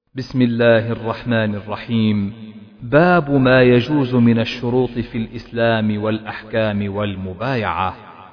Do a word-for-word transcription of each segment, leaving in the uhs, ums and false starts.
بسم الله الرحمن الرحيم. باب ما يجوز من الشروط في الإسلام والأحكام والمبايعة.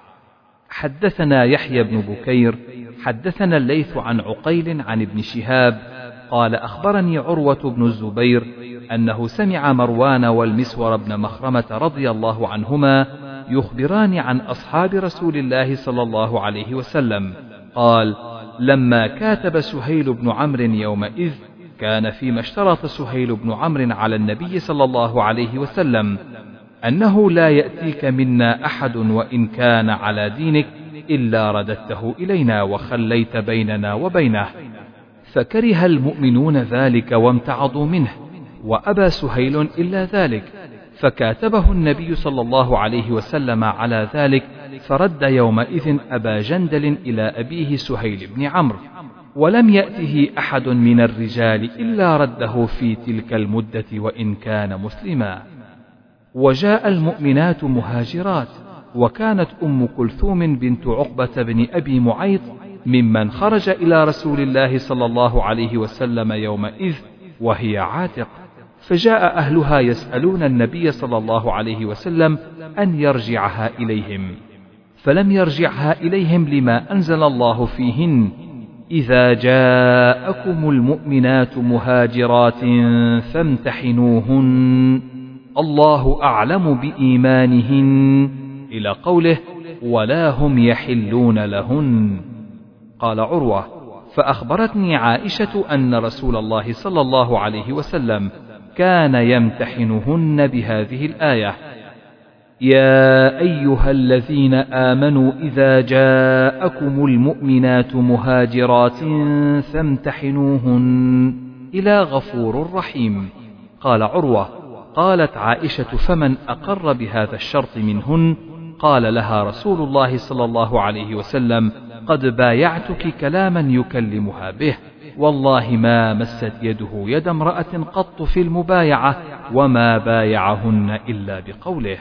حدثنا يحيى بن بكير حدثنا الليث عن عقيل عن ابن شهاب قال أخبرني عروة بن الزبير أنه سمع مروان والمسور بن مخرمة رضي الله عنهما يخبران عن أصحاب رسول الله صلى الله عليه وسلم قال: لما كاتب سهيل بن عمرو يومئذ كان فيما اشترط سهيل بن عمرو على النبي صلى الله عليه وسلم أنه لا يأتيك منا أحد وإن كان على دينك إلا رددته إلينا وخليت بيننا وبينه، فكره المؤمنون ذلك وامتعضوا منه، وأبى سهيل إلا ذلك، فكاتبه النبي صلى الله عليه وسلم على ذلك، فرد يومئذ أبا جندل إلى أبيه سهيل بن عمرو، ولم يأته أحد من الرجال إلا رده في تلك المدة وإن كان مسلما. وجاء المؤمنات مهاجرات، وكانت أم كلثوم بنت عقبة بن أبي معيط ممن خرج إلى رسول الله صلى الله عليه وسلم يومئذ وهي عاتق، فجاء أهلها يسألون النبي صلى الله عليه وسلم أن يرجعها إليهم، فلم يرجعها إليهم لما أنزل الله فيهن: إذا جاءكم المؤمنات مهاجرات فامتحنوهن الله أعلم بإيمانهن، إلى قوله: ولا هم يحلون لهن. قال عروة: فأخبرتني عائشة أن رسول الله صلى الله عليه وسلم كان يمتحنهن بهذه الآية: يا أيها الذين آمنوا إذا جاءكم المؤمنات مهاجرات فامتحنوهن، إلى غفور رحيم. قال عروة: قالت عائشة: فمن أقر بهذا الشرط منهن؟ قال لها رسول الله صلى الله عليه وسلم: قد بايعتك كلاما يكلمها به، والله ما مست يده يد امرأة قط في المبايعة، وما بايعهن إلا بقوله.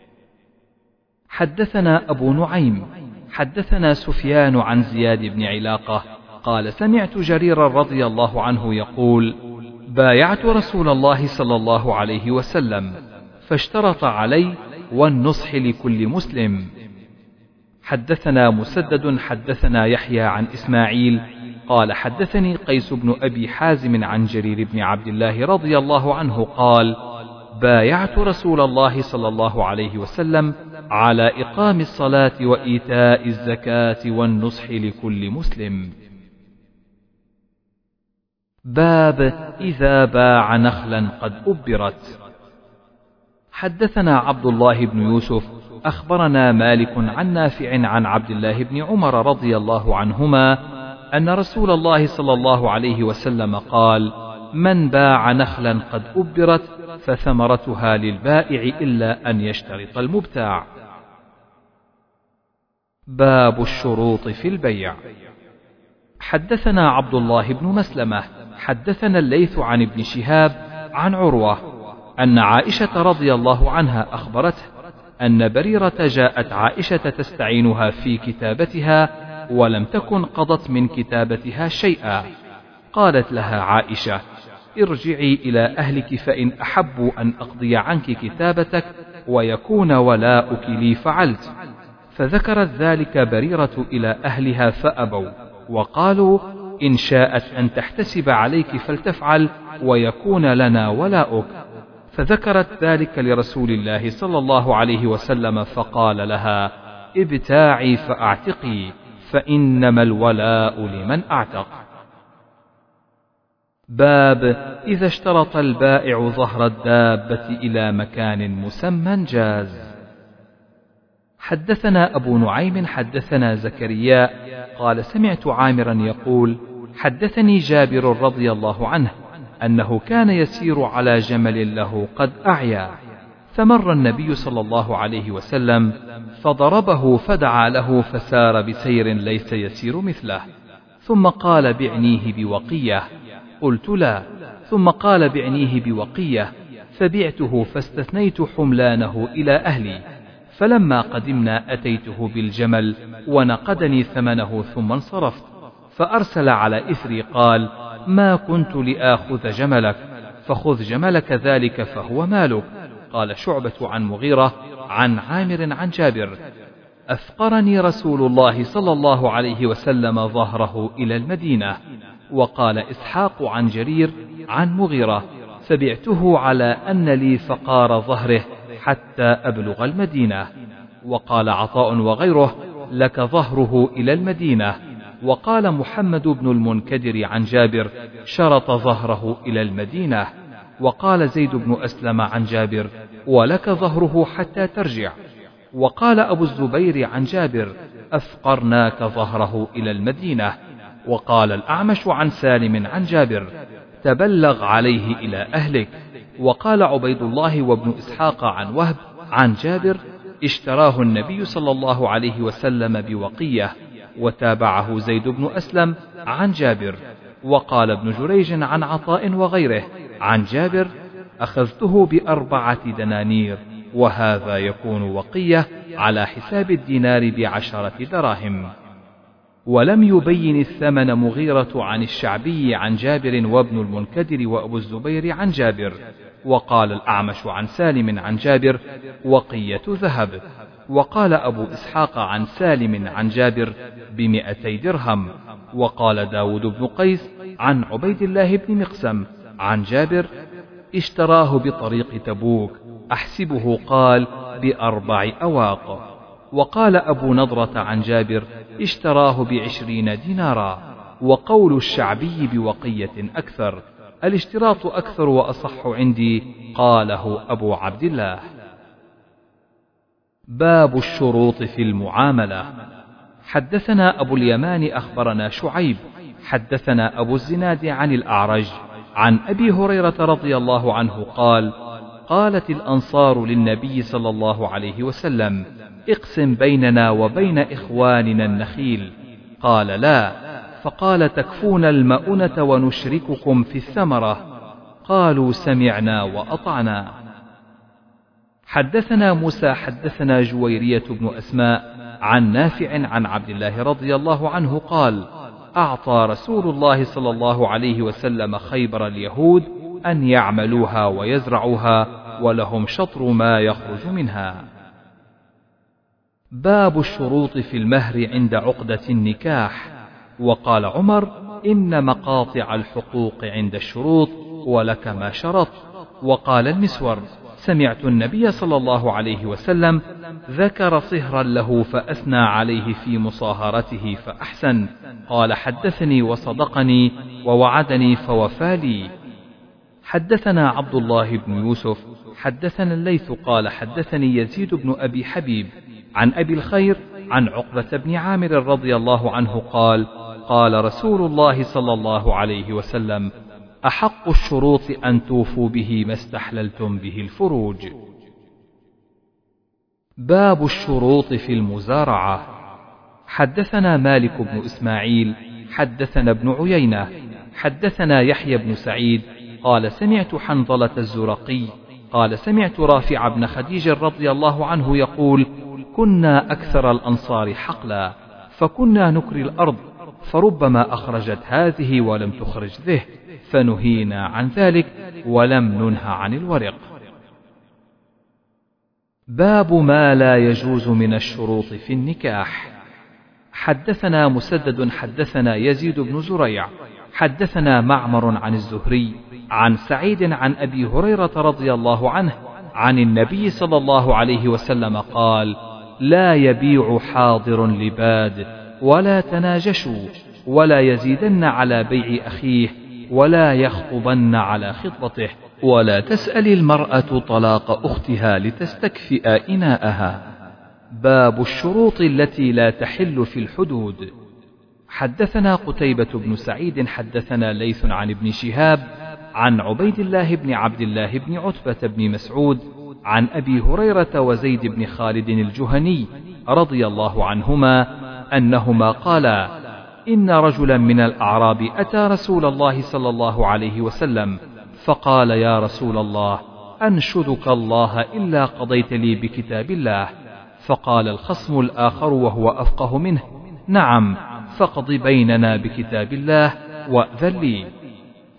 حدثنا أبو نعيم حدثنا سفيان عن زياد بن علاقة قال: سمعت جريرا رضي الله عنه يقول: بايعت رسول الله صلى الله عليه وسلم، فاشترط علي والنصح لكل مسلم. حدثنا مسدد حدثنا يحيى عن إسماعيل قال: حدثني قيس بن أبي حازم عن جرير بن عبد الله رضي الله عنه قال: بايعت رسول الله صلى الله عليه وسلم على إقام الصلاة وإيتاء الزكاة والنصح لكل مسلم. باب إذا باع نخلا قد أبرت. حدثنا عبد الله بن يوسف أخبرنا مالك عن نافع عن عبد الله بن عمر رضي الله عنهما أن رسول الله صلى الله عليه وسلم قال: من باع نخلا قد أبرت فثمرتها للبائع إلا أن يشترط المبتاع. باب الشروط في البيع. حدثنا عبد الله بن مسلمة حدثنا الليث عن ابن شهاب عن عروة أن عائشة رضي الله عنها أخبرته أن بريرة جاءت عائشة تستعينها في كتابتها ولم تكن قضت من كتابتها شيئا، قالت لها عائشة: ارجعي إلى أهلك فإن أحبوا أن أقضي عنك كتابتك ويكون ولاؤك لي فعلت. فذكرت ذلك بريرة إلى أهلها فأبوا، وقالوا: إن شاءت أن تحتسب عليك فلتفعل ويكون لنا ولاؤك. فذكرت ذلك لرسول الله صلى الله عليه وسلم فقال لها: ابتاعي فأعتقي، فإنما الولاء لمن أعتق. باب إذا اشترط البائع ظهر الدابة إلى مكان مسمى جاز. حدثنا أبو نعيم حدثنا زكريا قال: سمعت عامرا يقول: حدثني جابر رضي الله عنه أنه كان يسير على جمل له قد أعيا، فمر النبي صلى الله عليه وسلم فضربه فدعا له فسار بسير ليس يسير مثله، ثم قال: بعنيه بوقية. قلت: لا. ثم قال: بعنيه بوقية، فبعته فاستثنيت حملانه إلى أهلي، فلما قدمنا أتيته بالجمل ونقدني ثمنه ثم انصرفت، فأرسل على إثري قال: ما كنت لآخذ جملك، فخذ جملك ذلك فهو مالك. قال شعبة عن مغيرة عن عامر عن جابر: أفقرني رسول الله صلى الله عليه وسلم ظهره إلى المدينة. وقال إسحاق عن جرير عن مغيرة: فبعته على أن لي فقار ظهره حتى أبلغ المدينة. وقال عطاء وغيره: لك ظهره إلى المدينة. وقال محمد بن المنكدر عن جابر: شرط ظهره إلى المدينة. وقال زيد بن أسلم عن جابر: ولك ظهره حتى ترجع. وقال أبو الزبير عن جابر: أفقرناك ظهره إلى المدينة. وقال الأعمش عن سالم عن جابر: تبلغ عليه إلى أهلك. وقال عبيد الله وابن إسحاق عن وهب عن جابر: اشتراه النبي صلى الله عليه وسلم بوقية. وتابعه زيد بن أسلم عن جابر. وقال ابن جريج عن عطاء وغيره عن جابر: أخذته بأربعة دنانير، وهذا يكون وقية على حساب الدينار بعشرة دراهم. ولم يبين الثمن مغيرة عن الشعبي عن جابر وابن المنكدر وأبو الزبير عن جابر. وقال الأعمش عن سالم عن جابر: وقية ذهب. وقال أبو إسحاق عن سالم عن جابر: بمئتي درهم. وقال داود بن قيس عن عبيد الله بن مقسم عن جابر: اشتراه بطريق تبوك، أحسبه قال بأربع أواق. وقال أبو نضرة عن جابر: اشتراه بعشرين دينارا. وقول الشعبي بوقية أكثر. الاشتراط أكثر وأصح عندي، قاله أبو عبد الله. باب الشروط في المعاملة. حدثنا أبو اليمان أخبرنا شعيب حدثنا أبو الزناد عن الأعرج عن أبي هريرة رضي الله عنه قال: قالت الأنصار للنبي صلى الله عليه وسلم: اقسم بيننا وبين إخواننا النخيل. قال: لا. فقال: تكفون المؤنة ونشرككم في الثمرة. قالوا: سمعنا وأطعنا. حدثنا موسى حدثنا جويرية بن أسماء عن نافع عن عبد الله رضي الله عنه قال: أعطى رسول الله صلى الله عليه وسلم خيبر اليهود أن يعملوها ويزرعوها، ولهم شطر ما يخرج منها. باب الشروط في المهر عند عقدة النكاح. وقال عمر: إن مقاطع الحقوق عند الشروط، ولك ما شرط. وقال المسور: سمعت النبي صلى الله عليه وسلم ذكر صهرا له فأثنى عليه في مصاهرته فأحسن. قال: حدثني وصدقني ووعدني فوفى لي. حدثنا عبد الله بن يوسف حدثنا الليث قال: حدثني يزيد بن أبي حبيب عن أبي الخير عن عقبة بن عامر رضي الله عنه قال: قال رسول الله صلى الله عليه وسلم: أحق الشروط أن توفوا به ما استحللتم به الفروج. باب الشروط في المزارعة. حدثنا مالك بن إسماعيل حدثنا ابن عيينة حدثنا يحيى بن سعيد قال: سمعت حنظلة الزرقي قال: سمعت رافع بن خديج رضي الله عنه يقول: كنا أكثر الأنصار حقلا، فكنا نكري الأرض، فربما أخرجت هذه ولم تخرج ذه، فنهينا عن ذلك ولم ننه عن الورق. باب ما لا يجوز من الشروط في النكاح. حدثنا مسدد حدثنا يزيد بن زريع حدثنا معمر عن الزهري عن سعيد عن أبي هريرة رضي الله عنه عن النبي صلى الله عليه وسلم قال: لا يبيع حاضر لباد، ولا تناجشوا، ولا يزيدن على بيع أخيه، ولا يخطبن على خطبته، ولا تسأل المرأة طلاق أختها لتستكفئ إناءها. باب الشروط التي لا تحل في الحدود. حدثنا قتيبة بن سعيد حدثنا ليث عن ابن شهاب عن عبيد الله بن عبد الله بن عتبة بن مسعود عن أبي هريرة وزيد بن خالد الجهني رضي الله عنهما أنهما قالا: إن رجلا من الأعراب أتى رسول الله صلى الله عليه وسلم فقال: يا رسول الله، أنشدك الله إلا قضيت لي بكتاب الله. فقال الخصم الآخر وهو أفقه منه: نعم، فاقض بيننا بكتاب الله وأذن لي.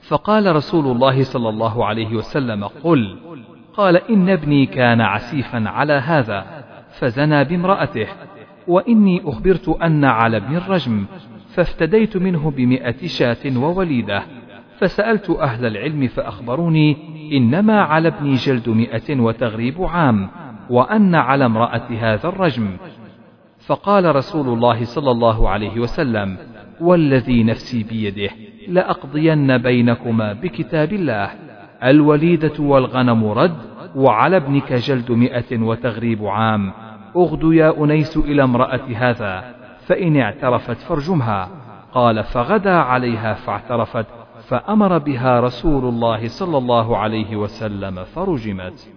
فقال رسول الله صلى الله عليه وسلم: قل. قال: إن ابني كان عسيفا على هذا فزنى بامرأته، وإني أخبرت أن على ابن الرجم، فافتديت منه بمئة شاة ووليدة، فسألت أهل العلم فأخبروني إنما على ابني جلد مئة وتغريب عام، وأن على امرأة هذا الرجم. فقال رسول الله صلى الله عليه وسلم: والذي نفسي بيده لأقضين بينكما بكتاب الله، الوليدة والغنم رد، وعلى ابنك جلد مئة وتغريب عام. أغد يا أنيس إلى امرأة هذا، فإن اعترفت فارجمها. قال: فغدا عليها فاعترفت، فأمر بها رسول الله صلى الله عليه وسلم فرجمت.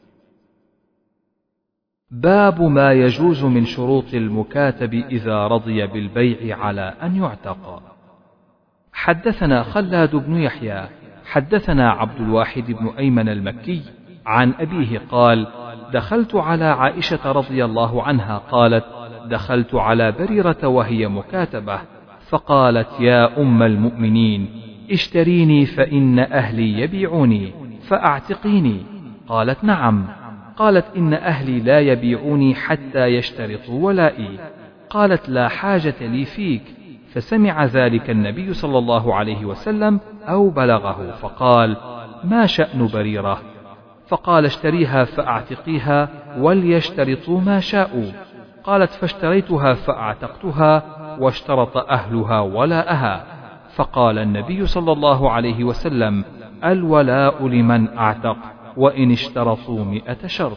باب ما يجوز من شروط المكاتب إذا رضي بالبيع على أن يعتق. حدثنا خلاد بن يحيى حدثنا عبد الواحد بن أيمن المكي عن أبيه قال: دخلت على عائشة رضي الله عنها قالت: دخلت على بريرة وهي مكاتبة، فقالت: يا أم المؤمنين، اشتريني فإن أهلي يبيعوني فأعتقيني. قالت: نعم. قالت: إن أهلي لا يبيعوني حتى يشترطوا ولائي. قالت: لا حاجة لي فيك. فسمع ذلك النبي صلى الله عليه وسلم أو بلغه، فقال: ما شأن بريرة؟ فقال: اشتريها فأعتقيها وليشترطوا ما شاءوا. قالت: فاشتريتها فأعتقتها، واشترط أهلها ولاءها. فقال النبي صلى الله عليه وسلم: الولاء لمن أعتق، وإن اشترطوا مئة شرط.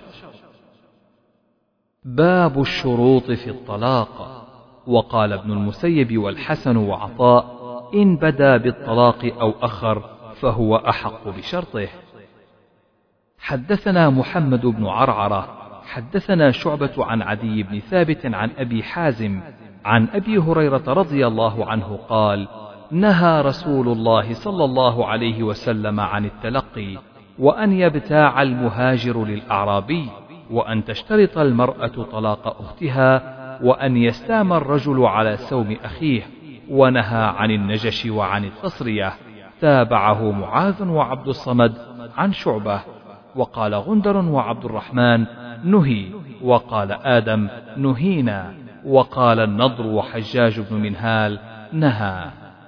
باب الشروط في الطلاق. وقال ابن المسيب والحسن وعطاء: إن بدا بالطلاق أو أخر فهو أحق بشرطه. حدثنا محمد بن عرعرة حدثنا شعبة عن عدي بن ثابت عن أبي حازم عن أبي هريرة رضي الله عنه قال: نهى رسول الله صلى الله عليه وسلم عن التلقي، وأن يبتاع المهاجر للأعرابي، وأن تشترط المرأة طلاق أختها، وأن يستام الرجل على سوم أخيه، ونهى عن النجش وعن التصرية. تابعه معاذ وعبد الصمد عن شعبة. وقال غندر وعبد الرحمن: نهي. وقال آدم: نهينا. وقال النضر وحجاج بن منهال: نهى.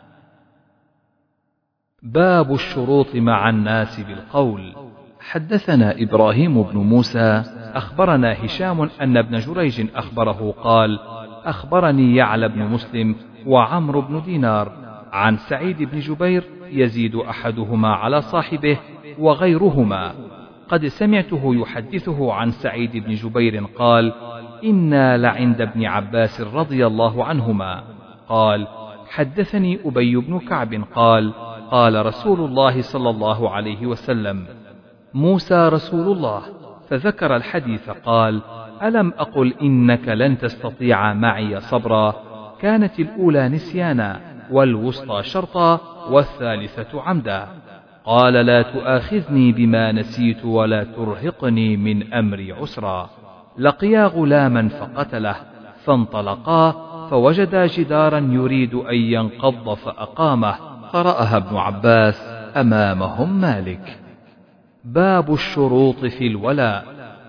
باب الشروط مع الناس بالقول. حدثنا إبراهيم بن موسى أخبرنا هشام أن ابن جريج أخبره قال: أخبرني يعلى بن مسلم وعمرو بن دينار عن سعيد بن جبير يزيد أحدهما على صاحبه وغيرهما، قد سمعته يحدثه عن سعيد بن جبير قال: إنا لعند ابن عباس رضي الله عنهما. قال: حدثني أبي بن كعب قال: قال رسول الله صلى الله عليه وسلم: موسى رسول الله. فذكر الحديث قال: ألم أقل إنك لن تستطيع معي صبرا؟ كانت الأولى نسيانا، والوسطى شرطا، والثالثة عمدا. قال: لا تؤاخذني بما نسيت ولا ترهقني من أمري عسرا. لقيا غلاما فقتله، فانطلقا فوجدا جدارا يريد أن ينقض فأقامه، قرأها ابن عباس أمامهم مالك. باب الشروط في الولاء.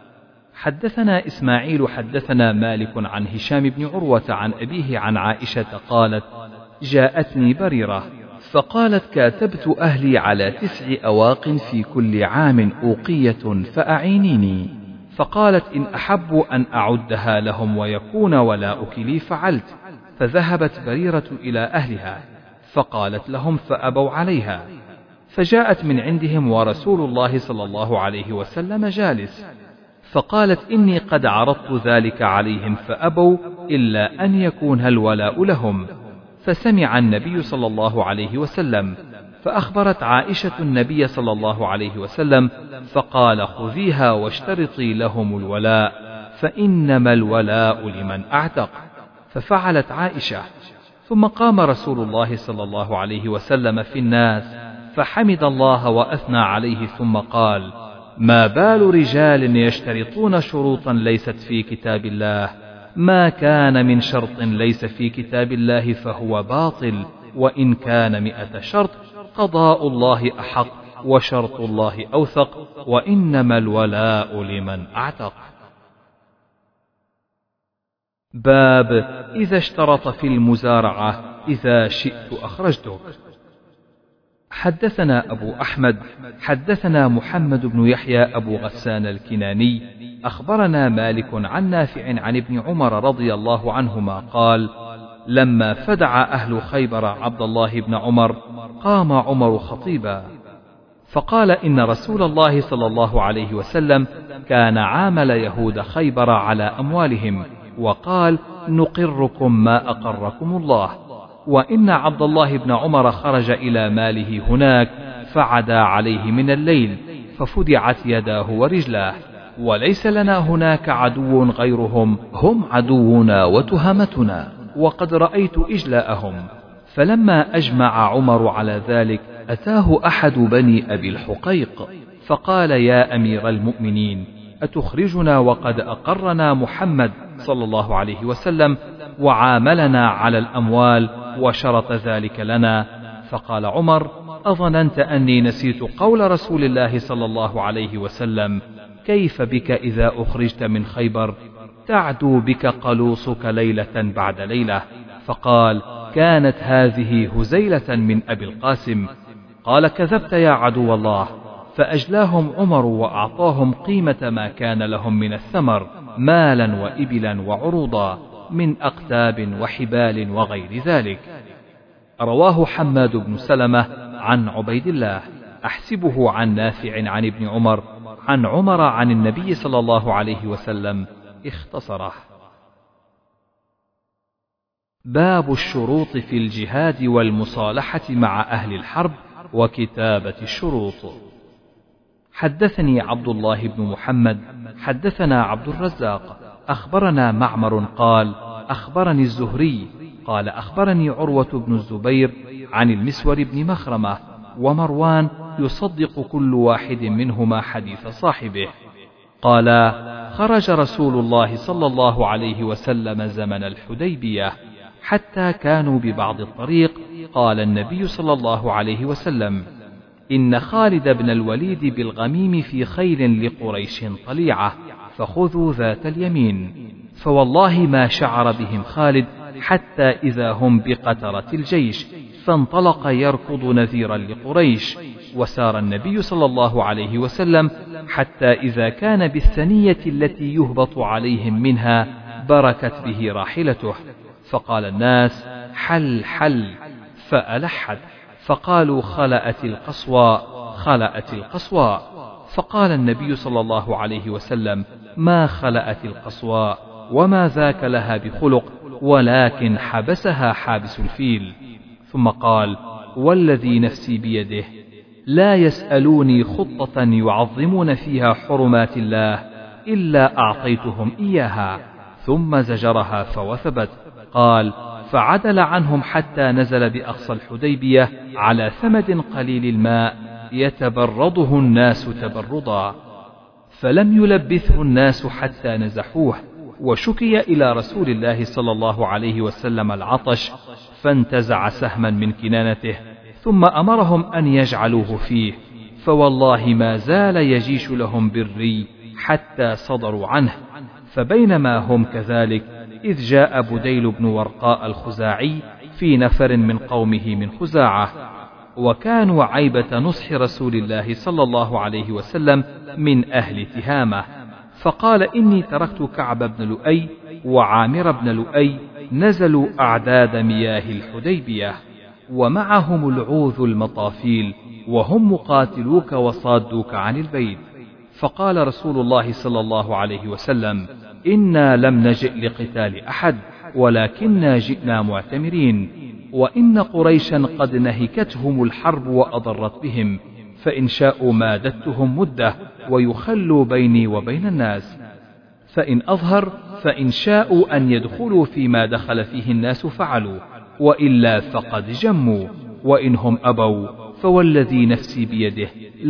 حدثنا إسماعيل حدثنا مالك عن هشام بن عروة عن أبيه عن عائشة قالت: جاءتني بريرة فقالت: كاتبت أهلي على تسع أواق في كل عام أوقية فأعينيني. فقالت: إن أحب أن أعدها لهم ويكون ولاؤك لي فعلت. فذهبت بريرة إلى أهلها فقالت لهم فأبوا عليها، فجاءت من عندهم ورسول الله صلى الله عليه وسلم جالس، فقالت: إني قد عرضت ذلك عليهم فأبوا إلا أن يكون الولاء لهم. فسمع النبي صلى الله عليه وسلم، فأخبرت عائشة النبي صلى الله عليه وسلم، فقال: خذيها واشترطي لهم الولاء، فإنما الولاء لمن أعتق. ففعلت عائشة. ثم قام رسول الله صلى الله عليه وسلم في الناس فحمد الله وأثنى عليه، ثم قال: ما بال رجال يشترطون شروطا ليست في كتاب الله؟ ما كان من شرط ليس في كتاب الله فهو باطل، وإن كان مئة شرط قضاء الله أحق وشرط الله أوثق، وإنما الولاء لمن أعتق. باب إذا اشترط في المزارعة إذا شئت أخرجتك. حدثنا أبو أحمد حدثنا محمد بن يحيى أبو غسان الكناني أخبرنا مالك عن نافع عن ابن عمر رضي الله عنهما قال: لما فدع أهل خيبر عبد الله بن عمر قام عمر خطيبا فقال: إن رسول الله صلى الله عليه وسلم كان عامل يهود خيبر على أموالهم، وقال: نقركم ما أقركم الله، وإن عبد الله بن عمر خرج إلى ماله هناك فعدا عليه من الليل ففدعت يداه ورجلاه، وليس لنا هناك عدو غيرهم، هم عدونا وتهمتنا، وقد رأيت إجلاءهم. فلما أجمع عمر على ذلك أتاه أحد بني أبي الحقيق فقال: يا أمير المؤمنين، أتخرجنا وقد أقرنا محمد صلى الله عليه وسلم وعاملنا على الأموال وشرط ذلك لنا؟ فقال عمر: أظننت أني نسيت قول رسول الله صلى الله عليه وسلم: كيف بك إذا أخرجت من خيبر تعدو بك قلوصك ليلة بعد ليلة؟ فقال: كانت هذه هزيلة من أبي القاسم. قال: كذبت يا عدو الله. فأجلاهم عمر وأعطاهم قيمة ما كان لهم من الثمر مالا وإبلا وعروضا من أقتاب وحبال وغير ذلك. رواه حماد بن سلمة عن عبيد الله أحسبه عن نافع عن ابن عمر عن عمر عن النبي صلى الله عليه وسلم اختصره. باب الشروط في الجهاد والمصالحة مع أهل الحرب وكتابة الشروط. حدثني عبد الله بن محمد حدثنا عبد الرزاق أخبرنا معمر قال: أخبرني الزهري قال: أخبرني عروة بن الزبير عن المسور بن مخرمة ومروان يصدق كل واحد منهما حديث صاحبه. قال: خرج رسول الله صلى الله عليه وسلم زمن الحديبية حتى كانوا ببعض الطريق، قال النبي صلى الله عليه وسلم: إن خالد بن الوليد بالغميم في خيل لقريش طليعة، فخذوا ذات اليمين. فوالله ما شعر بهم خالد حتى إذا هم بقترة الجيش، فانطلق يركض نذيرا لقريش. وسار النبي صلى الله عليه وسلم حتى إذا كان بالثنية التي يهبط عليهم منها بركت به راحلته، فقال الناس: حل حل، فألحت، فقالوا: خلأت القصوى خلأت القصوى. فقال النبي صلى الله عليه وسلم: ما خلأت القصوى، وما ذاك لها بخلق، ولكن حبسها حابس الفيل. ثم قال: والذي نفسي بيده لا يسألوني خطة يعظمون فيها حرمات الله إلا أعطيتهم إياها. ثم زجرها فوثبت. قال: فعدل عنهم حتى نزل بأقصى الحديبية على ثمد قليل الماء يتبرضه الناس تبرضا، فلم يلبثه الناس حتى نزحوه، وشكي إلى رسول الله صلى الله عليه وسلم العطش، فانتزع سهما من كنانته ثم أمرهم أن يجعلوه فيه، فوالله ما زال يجيش لهم بالري حتى صدروا عنه. فبينما هم كذلك إذ جاء بديل بن ورقاء الخزاعي في نفر من قومه من خزاعة، وكانوا عيبة نصح رسول الله صلى الله عليه وسلم من أهل تهامة، فقال: إني تركت كعب بن لؤي وعامر بن لؤي نزلوا أعداد مياه الحديبية، ومعهم العوذ المطافيل، وهم مقاتلوك وصادوك عن البيت. فقال رسول الله صلى الله عليه وسلم: إنا لم نجئ لقتال أحد، ولكننا جئنا معتمرين، وإن قريشا قد نهكتهم الحرب وأضرت بهم، فإن شاءوا مادتهم مدة ويخلوا بيني وبين الناس، فإن أظهر فإن شاءوا أن يدخلوا فيما دخل فيه الناس فعلوا، وإلا فقد جموا، وإنهم أبوا فوالذي نفسي بيده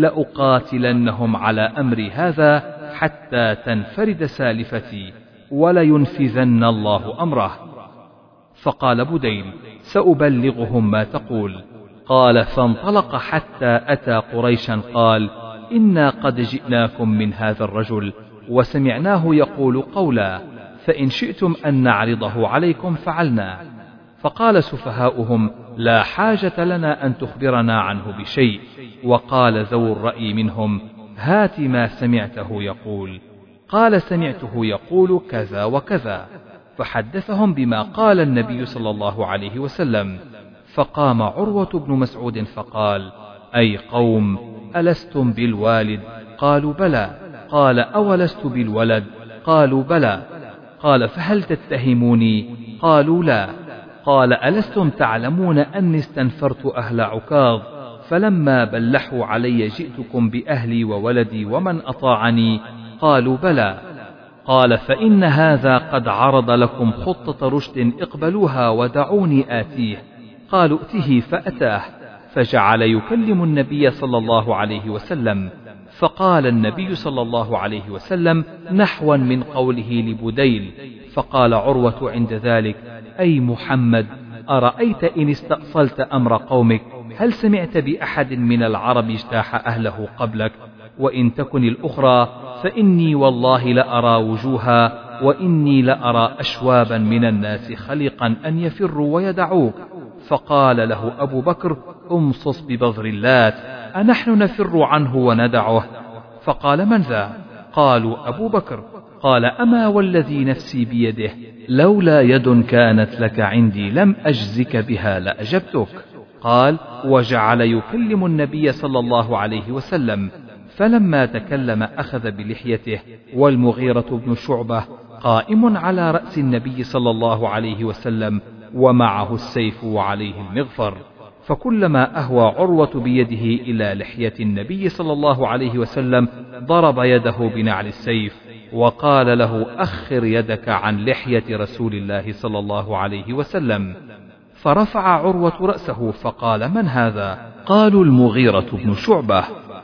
لأقاتلنهم على أمري هذا حتى تنفرد سالفتي، ولينفذن الله أمره. فقال بديل: سأبلغهم ما تقول. قال فانطلق حتى أتى قريشا قال إنا قد جئناكم من هذا الرجل وسمعناه يقول قولا فإن شئتم أن نعرضه عليكم فعلنا. فقال سفهاؤهم لا حاجة لنا أن تخبرنا عنه بشيء. وقال ذو الرأي منهم هات ما سمعته يقول. قال سمعته يقول كذا وكذا، فحدثهم بما قال النبي صلى الله عليه وسلم. فقام عروة بن مسعود فقال أي قوم ألستم بالوالد؟ قالوا بلى. قال أولست بالولد؟ قالوا بلى. قال فهل تتهموني؟ قالوا لا. قال ألستم تعلمون أني استنفرت أهل عكاظ فلما بلحوا علي جئتكم بأهلي وولدي ومن أطاعني؟ قالوا بلى. قال فإن هذا قد عرض لكم خطة رشد اقبلوها ودعوني آتيه. قالوا ائته فأتاه فجعل يكلم النبي صلى الله عليه وسلم. فقال النبي صلى الله عليه وسلم نحوا من قوله لبديل. فقال عروة عند ذلك أي محمد أرأيت إن استأصلت أمر قومك هل سمعت بأحد من العرب اجتاح أهله قبلك؟ وإن تكن الأخرى فإني والله لأرى وجوها وإني لأرى أشوابا من الناس خلقا أن يفروا ويدعوك. فقال له أبو بكر امصص ببذر اللات أنحن نفر عنه وندعه؟ فقال من ذا؟ قالوا أبو بكر. قال أما والذي نفسي بيده لولا يد كانت لك عندي لم أجزك بها لأجبتك. قال وجعل يكلم النبي صلى الله عليه وسلم. فلما تكلم أخذ بلحيته والمغيرة بن شعبة قائم على رأس النبي صلى الله عليه وسلم ومعه السيف وعليه المغفر. فكلما أهوى عروة بيده إلى لحية النبي صلى الله عليه وسلم ضرب يده بنعل السيف وقال له أخر يدك عن لحية رسول الله صلى الله عليه وسلم. فرفع عروة رأسه فقال من هذا؟ قالوا المغيرة بن شعبة.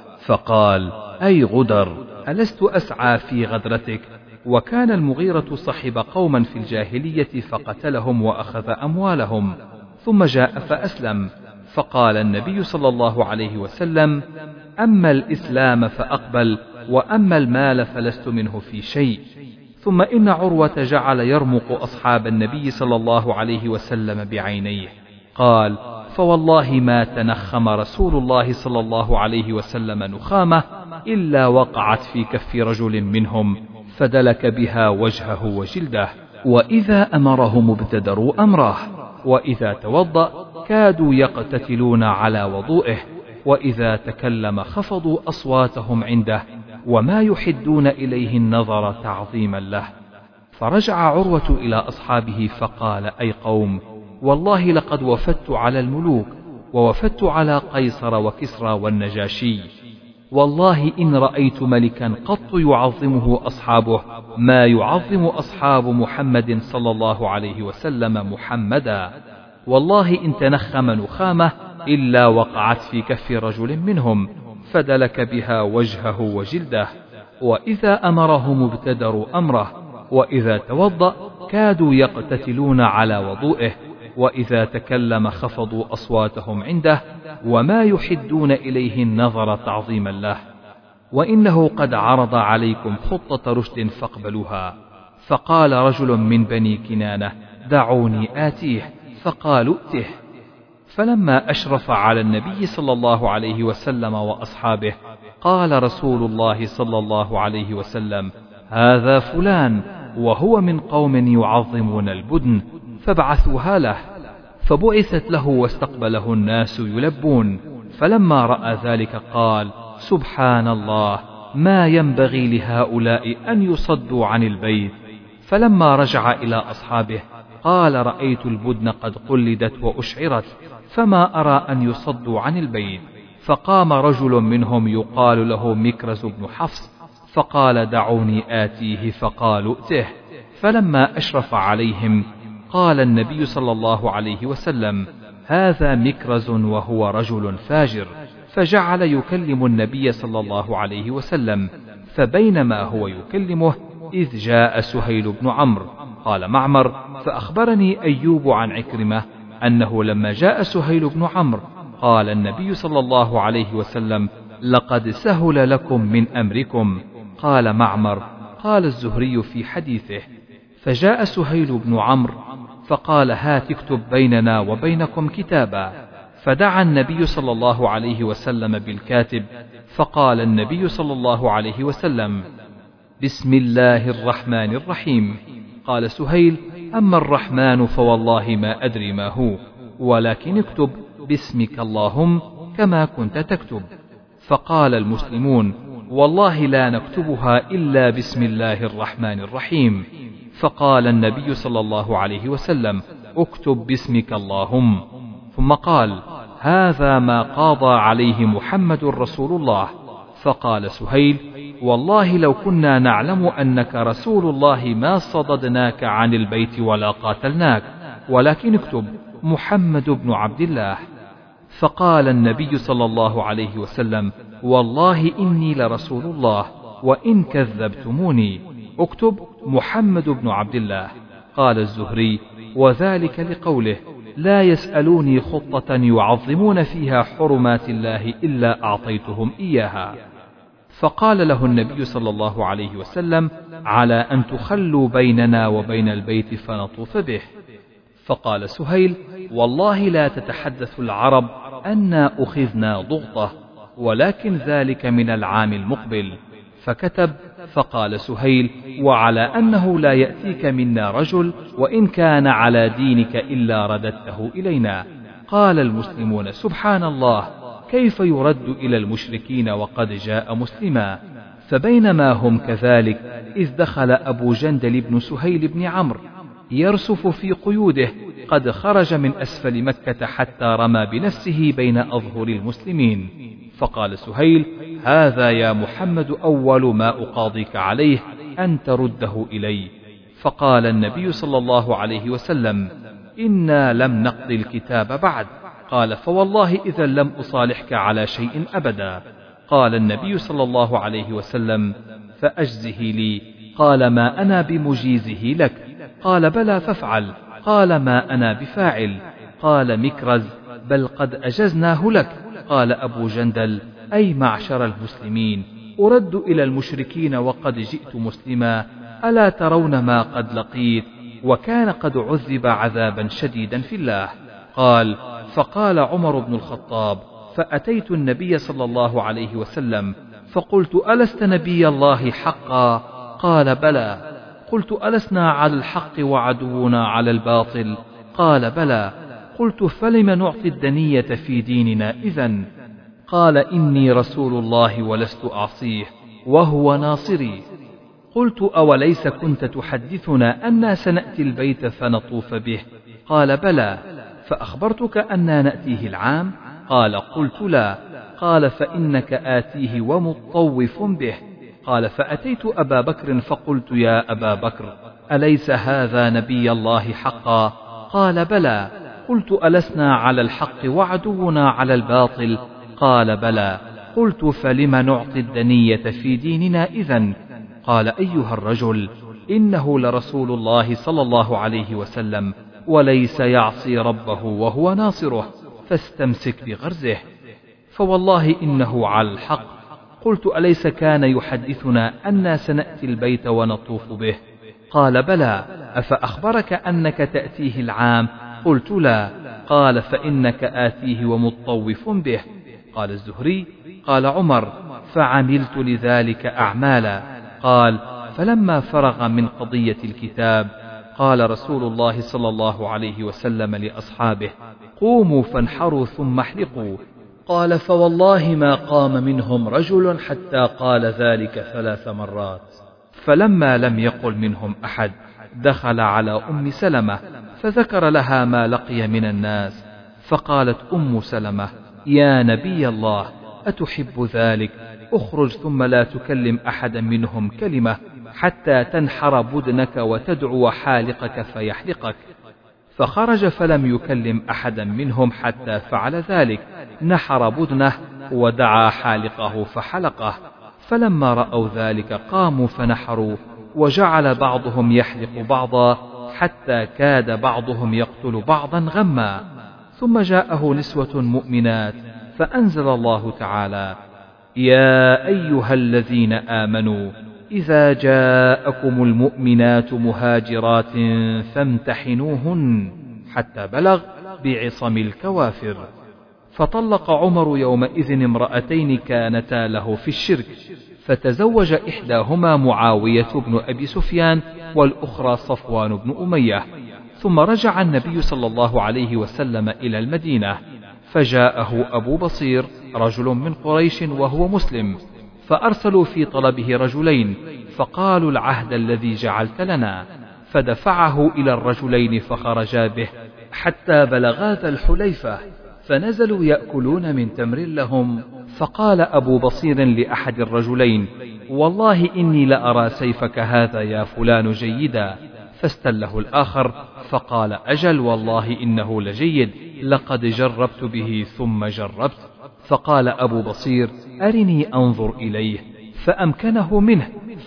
فقال أي غدر ألست أسعى في غدرتك؟ وكان المغيرة صحب قوما في الجاهلية فقتلهم وأخذ أموالهم ثم جاء فأسلم. فقال النبي صلى الله عليه وسلم أما الإسلام فأقبل وأما المال فلست منه في شيء. ثم إن عروة جعل يرمق أصحاب النبي صلى الله عليه وسلم بعينيه. قال فوالله ما تنخم رسول الله صلى الله عليه وسلم نخامة إلا وقعت في كف رجل منهم فدلك بها وجهه وجلده. وإذا أمرهم ابتدروا أمره وإذا توضأ كادوا يقتتلون على وضوئه وإذا تكلم خفضوا أصواتهم عنده وما يحدون إليه النظر تعظيما له. فرجع عروة إلى أصحابه فقال أي قوم والله لقد وفدت على الملوك ووفدت على قيصر وكسرى والنجاشي والله إن رأيت ملكا قط يعظمه أصحابه ما يعظم أصحاب محمد صلى الله عليه وسلم محمدا. والله إن تنخم نخامة إلا وقعت في كف رجل منهم فدلك بها وجهه وجلده. وإذا أمرهم ابتدروا أمره وإذا توضأ كادوا يقتتلون على وضوئه وإذا تكلم خفضوا أصواتهم عنده وما يحدون إليه النظر تعظيما له. وإنه قد عرض عليكم خطة رشد فاقبلوها. فقال رجل من بني كنانة دعوني آتيه. فقالوا ائته. فلما أشرف على النبي صلى الله عليه وسلم وأصحابه قال رسول الله صلى الله عليه وسلم هذا فلان وهو من قوم يعظمون البدن فابعثوها له. فبعثت له واستقبله الناس يلبون. فلما رأى ذلك قال سبحان الله ما ينبغي لهؤلاء أن يصدوا عن البيت. فلما رجع إلى أصحابه قال رأيت البدن قد قلدت وأشعرت فما أرى أن يصدوا عن البيت. فقام رجل منهم يقال له مكرز بن حفص فقال دعوني آتيه. فقالوا ائته. فلما أشرف عليهم قال النبي صلى الله عليه وسلم هذا مكرز وهو رجل فاجر. فجعل يكلم النبي صلى الله عليه وسلم. فبينما هو يكلمه إذ جاء سهيل بن عمرو. قال معمر فأخبرني أيوب عن عكرمة أنه لما جاء سهيل بن عمرو قال النبي صلى الله عليه وسلم: لقد سهل لكم من أمركم. قال معمر: قال الزهري في حديثه: فجاء سهيل بن عمرو فقال: هات اكتب بيننا وبينكم كتابا. فدعا النبي صلى الله عليه وسلم بالكاتب، فقال النبي صلى الله عليه وسلم: بسم الله الرحمن الرحيم. قال سهيل: أما الرحمن فوالله ما أدري ما هو، ولكن اكتب باسمك اللهم كما كنت تكتب. فقال المسلمون: والله لا نكتبها إلا بسم الله الرحمن الرحيم. فقال النبي صلى الله عليه وسلم: اكتب باسمك اللهم. ثم قال: هذا ما قاضى عليه محمد رسول الله. فقال سهيل: والله لو كنا نعلم أنك رسول الله ما صددناك عن البيت ولا قاتلناك، ولكن اكتب محمد بن عبد الله. فقال النبي صلى الله عليه وسلم: والله إني لرسول الله، وإن كذبتموني اكتب محمد بن عبد الله. قال الزهري: وذلك لقوله: لا يسألوني خطة يعظمون فيها حرمات الله إلا أعطيتهم إياها. فقال له النبي صلى الله عليه وسلم: على أن تخلوا بيننا وبين البيت فنطوف به. فقال سهيل: والله لا تتحدث العرب أنا أخذنا ضغطة، ولكن ذلك من العام المقبل. فكتب. فقال سهيل: وعلى أنه لا يأتيك منا رجل، وإن كان على دينك إلا رددته إلينا. قال المسلمون: سبحان الله، كيف يرد إلى المشركين وقد جاء مسلما؟ فبينما هم كذلك إذ دخل أبو جندل بن سهيل بن عمرو يرسف في قيوده، قد خرج من أسفل مكة حتى رمى بنفسه بين أظهر المسلمين. فقال سهيل: هذا يا محمد أول ما أقاضيك عليه أن ترده إلي. فقال النبي صلى الله عليه وسلم: إنا لم نقض الكتاب بعد. قال: فوالله إذا لم أصالحك على شيء أبدا. قال النبي صلى الله عليه وسلم: فأجزه لي. قال: ما أنا بمجيزه لك. قال: بلى فافعل. قال: ما أنا بفاعل. قال مكرز: بل قد أجزناه لك. قال أبو جندل: أي معشر المسلمين، أرد إلى المشركين وقد جئت مسلما، ألا ترون ما قد لقيت؟ وكان قد عذب عذابا شديدا في الله. قال: فقال عمر بن الخطاب: فأتيت النبي صلى الله عليه وسلم فقلت: ألست نبي الله حقا؟ قال: بلى. قلت: ألسنا على الحق وعدونا على الباطل؟ قال: بلى. قلت: فلم نعطي الدنية في ديننا إذن؟ قال: إني رسول الله ولست أعصيه، وهو ناصري. قلت: أوليس كنت تحدثنا أنا سنأتي البيت فنطوف به؟ قال: بلى. فأخبرتك أنا نأتيه العام؟ قال: قلت: لا. قال: فإنك آتيه ومطوف به. قال: فأتيت أبا بكر فقلت: يا أبا بكر، أليس هذا نبي الله حقا؟ قال: بلى. قلت: ألسنا على الحق وعدونا على الباطل؟ قال: بلى. قلت: فلم نعطي الدنية في ديننا إذن؟ قال: أيها الرجل، إنه لرسول الله صلى الله عليه وسلم، وليس يعصي ربه وهو ناصره، فاستمسك بغرزه، فوالله إنه على الحق. قلت: أليس كان يحدثنا أنا سنأتي البيت ونطوف به؟ قال: بلى. أفأخبرك أنك تأتيه العام؟ قلت: لا. قال: فإنك آتيه ومطوف به. قال الزهري: قال عمر: فعملت لذلك أعمالا. قال: فلما فرغ من قضية الكتاب قال رسول الله صلى الله عليه وسلم لأصحابه: قوموا فانحروا ثم احلقوا. قال: فوالله ما قام منهم رجل حتى قال ذلك ثلاث مرات. فلما لم يقل منهم أحد دخل على أم سلمة فذكر لها ما لقي من الناس، فقالت أم سلمة: يا نبي الله، أتحب ذلك؟ اخرج ثم لا تكلم أحدا منهم كلمة حتى تنحر بدنك وتدعو حالقك فيحلقك. فخرج فلم يكلم أحدا منهم حتى فعل ذلك، نحر بدنه ودعا حالقه فحلقه. فلما رأوا ذلك قاموا فنحروا، وجعل بعضهم يحلق بعضا حتى كاد بعضهم يقتل بعضا غما. ثم جاءه نسوة مؤمنات فأنزل الله تعالى: يا أيها الذين آمنوا إذا جاءكم المؤمنات مهاجرات فامتحنوهن حتى بلغ بعصم الكوافر. فطلق عمر يومئذ امرأتين كانتا له في الشرك، فتزوج إحداهما معاوية بن أبي سفيان والأخرى صفوان بن أمية. ثم رجع النبي صلى الله عليه وسلم إلى المدينة، فجاءه أبو بصير رجل من قريش وهو مسلم، فأرسلوا في طلبه رجلين، فقالوا: العهد الذي جعلت لنا. فدفعه إلى الرجلين فخرجا به حتى بلغا ذا الحليفة، فنزلوا يأكلون من تمر لهم. فقال أبو بصير لأحد الرجلين: والله إني لأرى سيفك هذا يا فلان جيدا. فاستله الآخر فقال: أجل والله إنه لجيد، لقد جربت به ثم جربت. فقال أبو بصير: أرني أنظر إليه. فأمكنه منه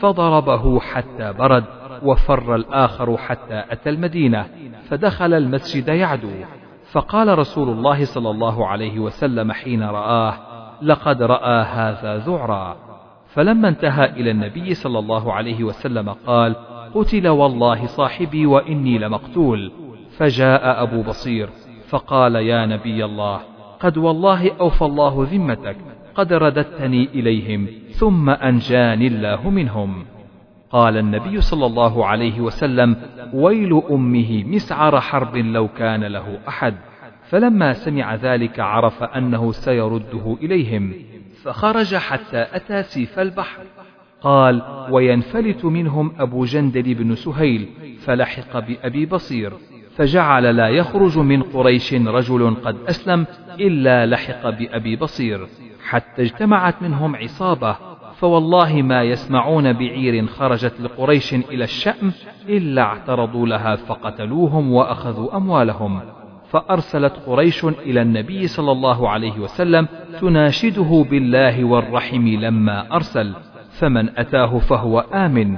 فضربه حتى برد، وفر الآخر حتى أتى المدينة، فدخل المسجد يعدو. فقال رسول الله صلى الله عليه وسلم حين رآه: لقد رأى هذا ذعرا. فلما انتهى إلى النبي صلى الله عليه وسلم قال: قتل والله صاحبي وإني لمقتول. فجاء أبو بصير فقال: يا نبي الله، قد والله أوفى الله ذمتك، قد رددتني إليهم ثم أنجاني الله منهم. قال النبي صلى الله عليه وسلم: ويل أمه مسعر حرب لو كان له أحد. فلما سمع ذلك عرف أنه سيرده إليهم، فخرج حتى أتى سيف البحر. قال: وينفلت منهم أبو جندل بن سهيل، فلحق بأبي بصير، فجعل لا يخرج من قريش رجل قد أسلم إلا لحق بأبي بصير، حتى اجتمعت منهم عصابة، فوالله ما يسمعون بعير خرجت لقريش إلى الشأم إلا اعترضوا لها فقتلوهم وأخذوا أموالهم. فأرسلت قريش إلى النبي صلى الله عليه وسلم تناشده بالله والرحم لما أرسل، فمن أتاه فهو آمن.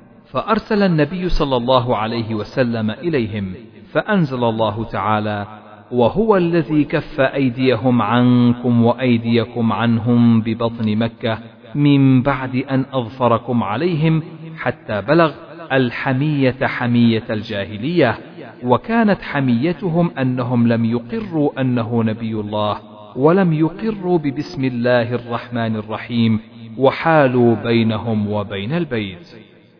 فأرسل النبي صلى الله عليه وسلم إليهم، فأنزل الله تعالى: وهو الذي كف أيديهم عنكم وأيديكم عنهم ببطن مكة من بعد أن أظفركم عليهم حتى بلغ الحمية حمية الجاهلية. وكانت حميتهم أنهم لم يقروا أنه نبي الله، ولم يقروا ببسم الله الرحمن الرحيم، وحالوا بينهم وبين البيت.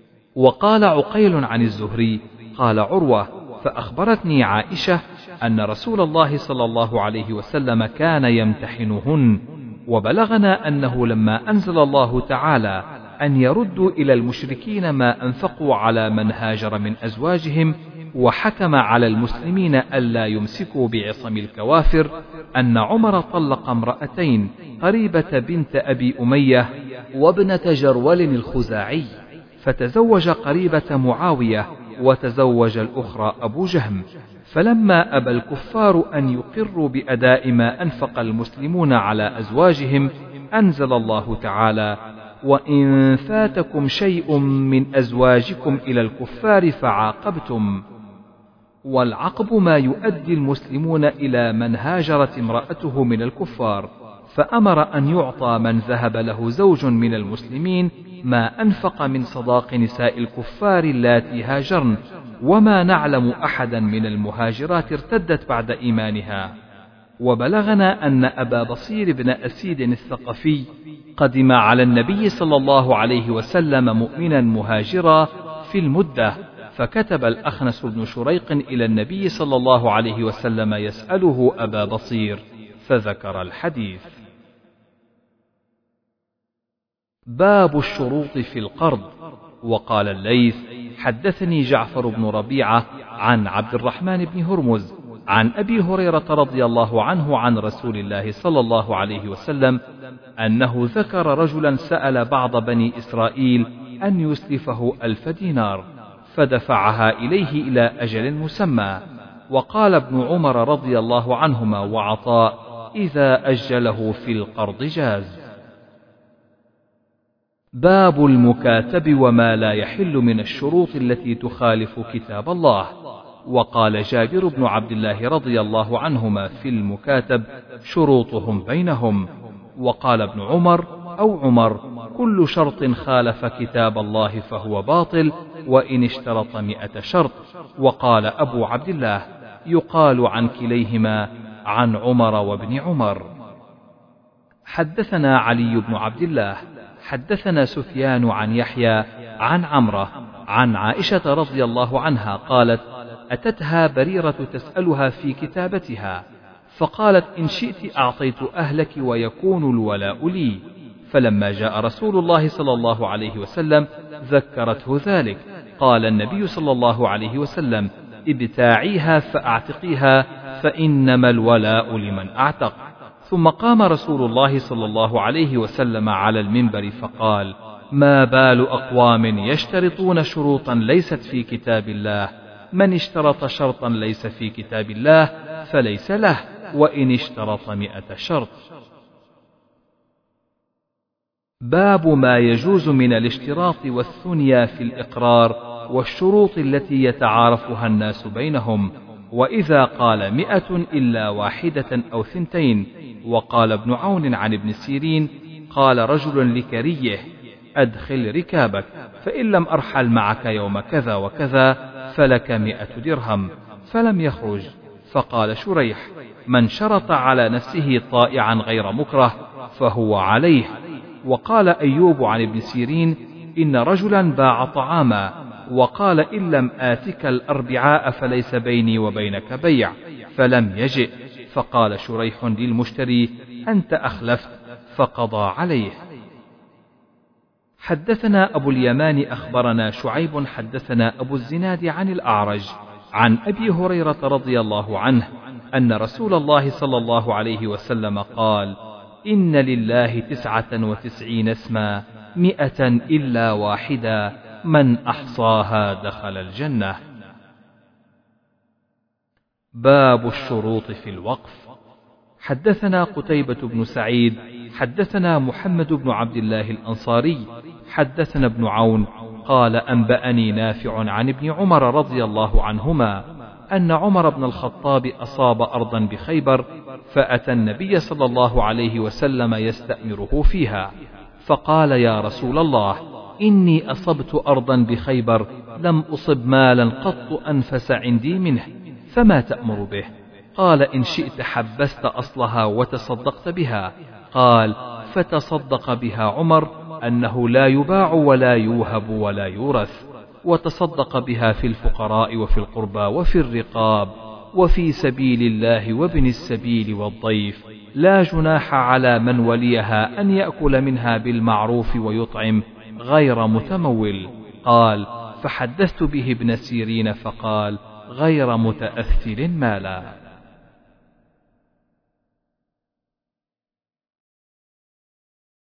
وقال عقيل عن الزهري قال عروة: فأخبرتني عائشة أن رسول الله صلى الله عليه وسلم كان يمتحنهن، وبلغنا أنه لما أنزل الله تعالى أن يردوا إلى المشركين ما أنفقوا على من هاجر من أزواجهم، وحكم على المسلمين ألا يمسكوا بعصم الكوافر، أن عمر طلق امرأتين، قريبة بنت أبي أمية وابنة جرول الخزاعي، فتزوج قريبة معاوية، وتزوج الأخرى أبو جهم. فلما أبى الكفار أن يقروا بأداء ما أنفق المسلمون على أزواجهم، أنزل الله تعالى: وإن فاتكم شيء من أزواجكم إلى الكفار فعاقبتم. والعقب ما يؤدي المسلمون إلى من هاجرت امرأته من الكفار، فأمر أن يعطى من ذهب له زوج من المسلمين ما أنفق من صداق نساء الكفار اللاتي هاجرن، وما نعلم أحدا من المهاجرات ارتدت بعد إيمانها. وبلغنا أن أبا بصير بن أسيد الثقفي قدم على النبي صلى الله عليه وسلم مؤمنا مهاجرا في المدة، فكتب الأخنس بن شريق إلى النبي صلى الله عليه وسلم يسأله أبا بصير، فذكر الحديث. باب الشروط في القرض. وقال الليث: حدثني جعفر بن ربيعة عن عبد الرحمن بن هرمز عن أبي هريرة رضي الله عنه عن رسول الله صلى الله عليه وسلم أنه ذكر رجلا سأل بعض بني إسرائيل أن يسلفه ألف دينار، فدفعها إليه إلى أجل مسمى. وقال ابن عمر رضي الله عنهما وعطاء: إذا أجله في القرض جاز. باب المكاتب وما لا يحل من الشروط التي تخالف كتاب الله. وقال جابر بن عبد الله رضي الله عنهما في المكاتب: شروطهم بينهم. وقال ابن عمر أو عمر: كل شرط خالف كتاب الله فهو باطل وإن اشترط مئة شرط. وقال أبو عبد الله: يقال عن كليهما عن عمر وابن عمر. حدثنا علي بن عبد الله حدثنا سفيان عن يحيى عن عمرة عن عائشة رضي الله عنها قالت: أتتها بريرة تسألها في كتابتها، فقالت: إن شئت أعطيت أهلك ويكون الولاء لي. فلما جاء رسول الله صلى الله عليه وسلم ذكرته ذلك، قال النبي صلى الله عليه وسلم: ابتاعيها فأعتقيها فإنما الولاء لمن أعتق. ثم قام رسول الله صلى الله عليه وسلم على المنبر فقال: ما بال أقوام يشترطون شروطا ليست في كتاب الله، من اشترط شرطا ليس في كتاب الله فليس له، وإن اشترط مئة شرط. باب ما يجوز من الاشتراط والثنيا في الإقرار والشروط التي يتعارفها الناس بينهم، وإذا قال مئة إلا واحدة أو ثنتين. وقال ابن عون عن ابن سيرين: قال رجل لكريه: أدخل ركابك، فإن لم أرحل معك يوم كذا وكذا فلك مئة درهم، فلم يخرج. فقال شريح: من شرط على نفسه طائعا غير مكره فهو عليه. وقال أيوب عن ابن سيرين: إن رجلا باع طعاما وقال: إن لم آتك الأربعاء فليس بيني وبينك بيع، فلم يجئ. فقال شريح للمشتري: أنت أخلفت، فقضى عليه. حدثنا أبو اليمان أخبرنا شعيب حدثنا أبو الزناد عن الأعرج عن أبي هريرة رضي الله عنه أن رسول الله صلى الله عليه وسلم قال: إن لله تسعة وتسعين اسما مئة إلا واحدا، من أحصاها دخل الجنة. باب الشروط في الوقف. حدثنا قتيبة بن سعيد حدثنا محمد بن عبد الله الأنصاري حدثنا ابن عون قال: أنبأني نافع عن ابن عمر رضي الله عنهما أن عمر بن الخطاب أصاب أرضا بخيبر، فأتى النبي صلى الله عليه وسلم يستأمره فيها، فقال: يا رسول الله، إني أصبت أرضا بخيبر لم أصب مالا قط أنفس عندي منه، فما تأمر به؟ قال: إن شئت حبست أصلها وتصدقت بها. قال: فتصدق بها عمر أنه لا يباع ولا يوهب ولا يورث، وتصدق بها في الفقراء وفي القربى وفي الرقاب وفي سبيل الله وابن السبيل والضيف، لا جناح على من وليها أن يأكل منها بالمعروف ويطعم غير متمول. قال: فحدثت به ابن سيرين فقال: غير متأثل مالا.